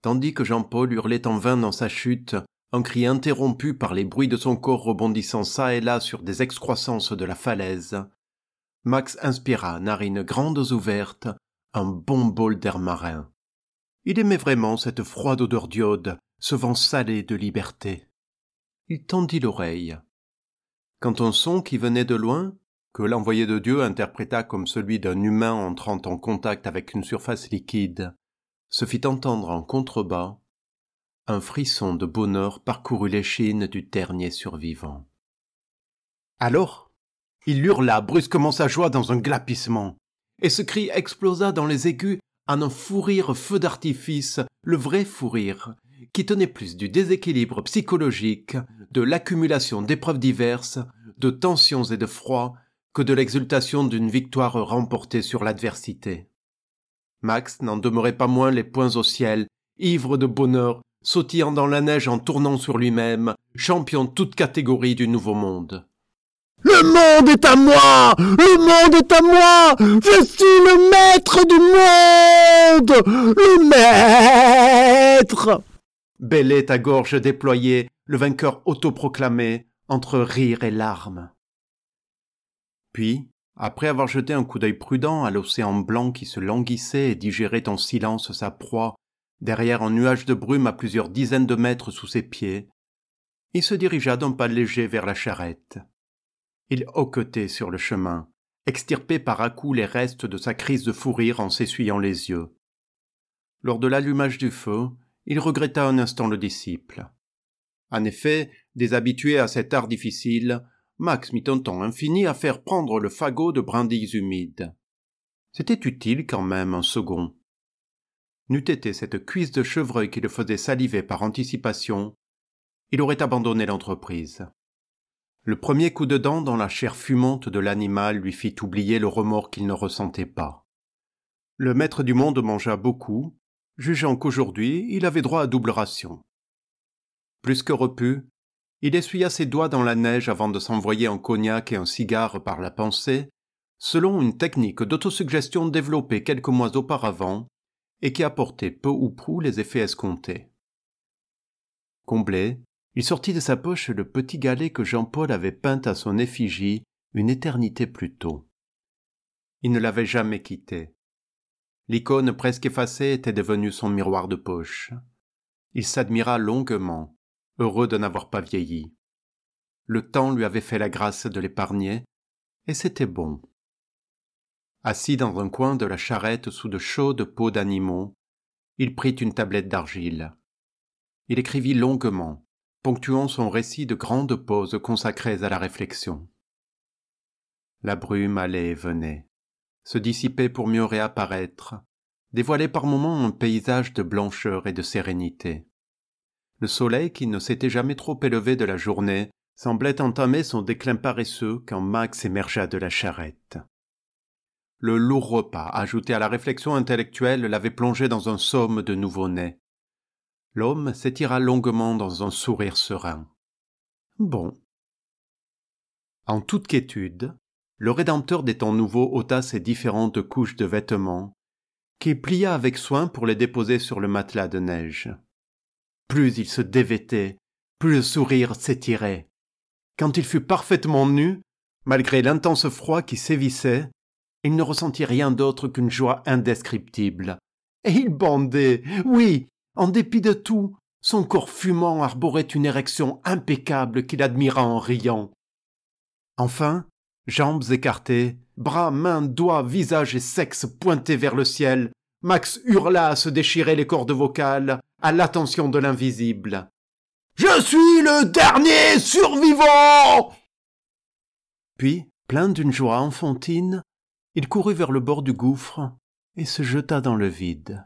tandis que Jean-Paul hurlait en vain dans sa chute, un cri interrompu par les bruits de son corps rebondissant çà et là sur des excroissances de la falaise, Max inspira, narines grandes ouvertes, un bon bol d'air marin. Il aimait vraiment cette froide odeur d'iode, ce vent salé de liberté. Il tendit l'oreille. Quand un son qui venait de loin, que l'envoyé de Dieu interpréta comme celui d'un humain entrant en contact avec une surface liquide, se fit entendre en contrebas, un frisson de bonheur parcourut l'échine du dernier survivant. Alors, il hurla brusquement sa joie dans un glapissement, et ce cri explosa dans les aigus en un fou rire feu d'artifice, le vrai fou rire, qui tenait plus du déséquilibre psychologique, de l'accumulation d'épreuves diverses, de tensions et de froid, que de l'exultation d'une victoire remportée sur l'adversité. Max n'en demeurait pas moins les poings au ciel, ivre de bonheur, sautillant dans la neige en tournant sur lui-même, champion toute catégorie du nouveau monde. « Le monde est à moi! Le monde est à moi! Je suis le maître du monde! Le maître !» bêlait à gorge déployée, le vainqueur autoproclamé, entre rire et larmes. Puis, après avoir jeté un coup d'œil prudent à l'océan blanc qui se languissait et digérait en silence sa proie, derrière un nuage de brume à plusieurs dizaines de mètres sous ses pieds, il se dirigea d'un pas léger vers la charrette. Il hoquetait sur le chemin, extirpé par à-coups les restes de sa crise de fou rire en s'essuyant les yeux. Lors de l'allumage du feu, il regretta un instant le disciple. En effet, déshabitué à cet art difficile, Max mit un temps infini à faire prendre le fagot de brindilles humides. C'était utile quand même un second. N'eût été cette cuisse de chevreuil qui le faisait saliver par anticipation, il aurait abandonné l'entreprise. Le premier coup de dent dans la chair fumante de l'animal lui fit oublier le remords qu'il ne ressentait pas. Le maître du monde mangea beaucoup, jugeant qu'aujourd'hui il avait droit à double ration. Plus que repu, il essuya ses doigts dans la neige avant de s'envoyer un cognac et un cigare par la pensée, selon une technique d'autosuggestion développée quelques mois auparavant et qui apportait peu ou prou les effets escomptés. Comblé, il sortit de sa poche le petit galet que Jean-Paul avait peint à son effigie une éternité plus tôt. Il ne l'avait jamais quitté. L'icône presque effacée était devenue son miroir de poche. Il s'admira longuement, heureux de n'avoir pas vieilli. Le temps lui avait fait la grâce de l'épargner, et c'était bon. Assis dans un coin de la charrette sous de chaudes peaux d'animaux, il prit une tablette d'argile. Il écrivit longuement, ponctuant son récit de grandes pauses consacrées à la réflexion. La brume allait et venait, se dissipait pour mieux réapparaître, dévoilait par moments un paysage de blancheur et de sérénité. Le soleil, qui ne s'était jamais trop élevé de la journée, semblait entamer son déclin paresseux quand Max émergea de la charrette. Le lourd repas, ajouté à la réflexion intellectuelle, l'avait plongé dans un somme de nouveau-né. L'homme s'étira longuement dans un sourire serein. Bon. En toute quiétude, le Rédempteur des temps nouveaux ôta ses différentes couches de vêtements, qu'il plia avec soin pour les déposer sur le matelas de neige. Plus il se dévêtait, plus le sourire s'étirait. Quand il fut parfaitement nu, malgré l'intense froid qui sévissait, il ne ressentit rien d'autre qu'une joie indescriptible. Et il bandait, oui, en dépit de tout, son corps fumant arborait une érection impeccable qu'il admira en riant. Enfin, jambes écartées, bras, mains, doigts, visage et sexe pointés vers le ciel, Max hurla à se déchirer les cordes vocales, à l'attention de l'invisible. « Je suis le dernier survivant !» Puis, plein d'une joie enfantine, il courut vers le bord du gouffre et se jeta dans le vide.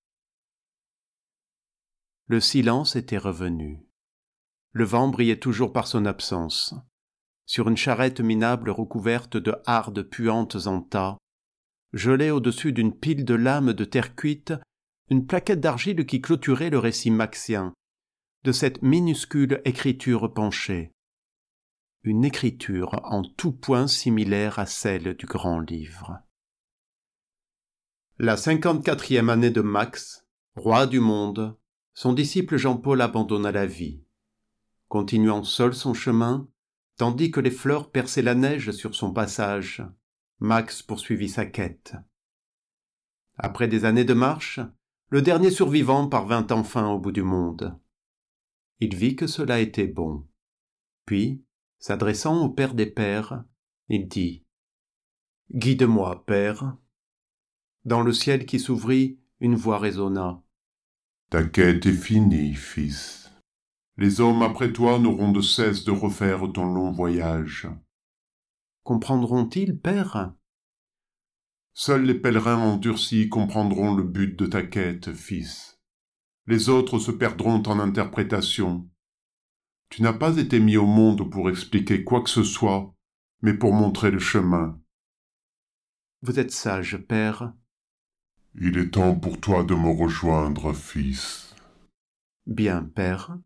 Le silence était revenu. Le vent brillait toujours par son absence. Sur une charrette minable recouverte de hardes puantes en tas, gelait au-dessus d'une pile de lames de terre cuite une plaquette d'argile qui clôturait le récit maxien, de cette minuscule écriture penchée. Une écriture en tout point similaire à celle du grand livre. La 54e année de Max, Roi du monde, son disciple Jean-Paul abandonna la vie, continuant seul son chemin, tandis que les fleurs perçaient la neige sur son passage. Max poursuivit sa quête. Après des années de marche, le dernier survivant parvint enfin au bout du monde. Il vit que cela était bon. Puis, s'adressant au Père des Pères, il dit « Guide-moi, Père ». Dans le ciel qui s'ouvrit, une voix résonna. « Ta quête est finie, fils. Les hommes après toi n'auront de cesse de refaire ton long voyage. » Comprendront-ils, Père ? Seuls les pèlerins endurcis comprendront le but de ta quête, fils. Les autres se perdront en interprétation. Tu n'as pas été mis au monde pour expliquer quoi que ce soit, mais pour montrer le chemin. Vous êtes sage, Père. Il est temps pour toi de me rejoindre, fils. Bien, Père.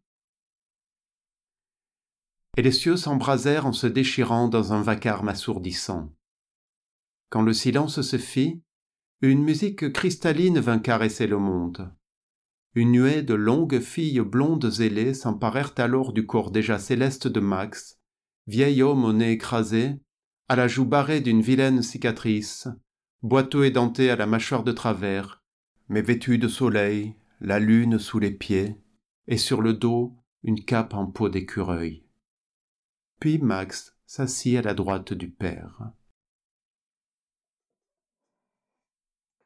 Et les cieux s'embrasèrent en se déchirant dans un vacarme assourdissant. Quand le silence se fit, une musique cristalline vint caresser le monde. Une nuée de longues filles blondes ailées s'emparèrent alors du corps déjà céleste de Max, vieil homme au nez écrasé, à la joue barrée d'une vilaine cicatrice, boiteux et denté à la mâchoire de travers, mais vêtu de soleil, la lune sous les pieds, et sur le dos une cape en peau d'écureuil. Puis Max s'assit à la droite du père.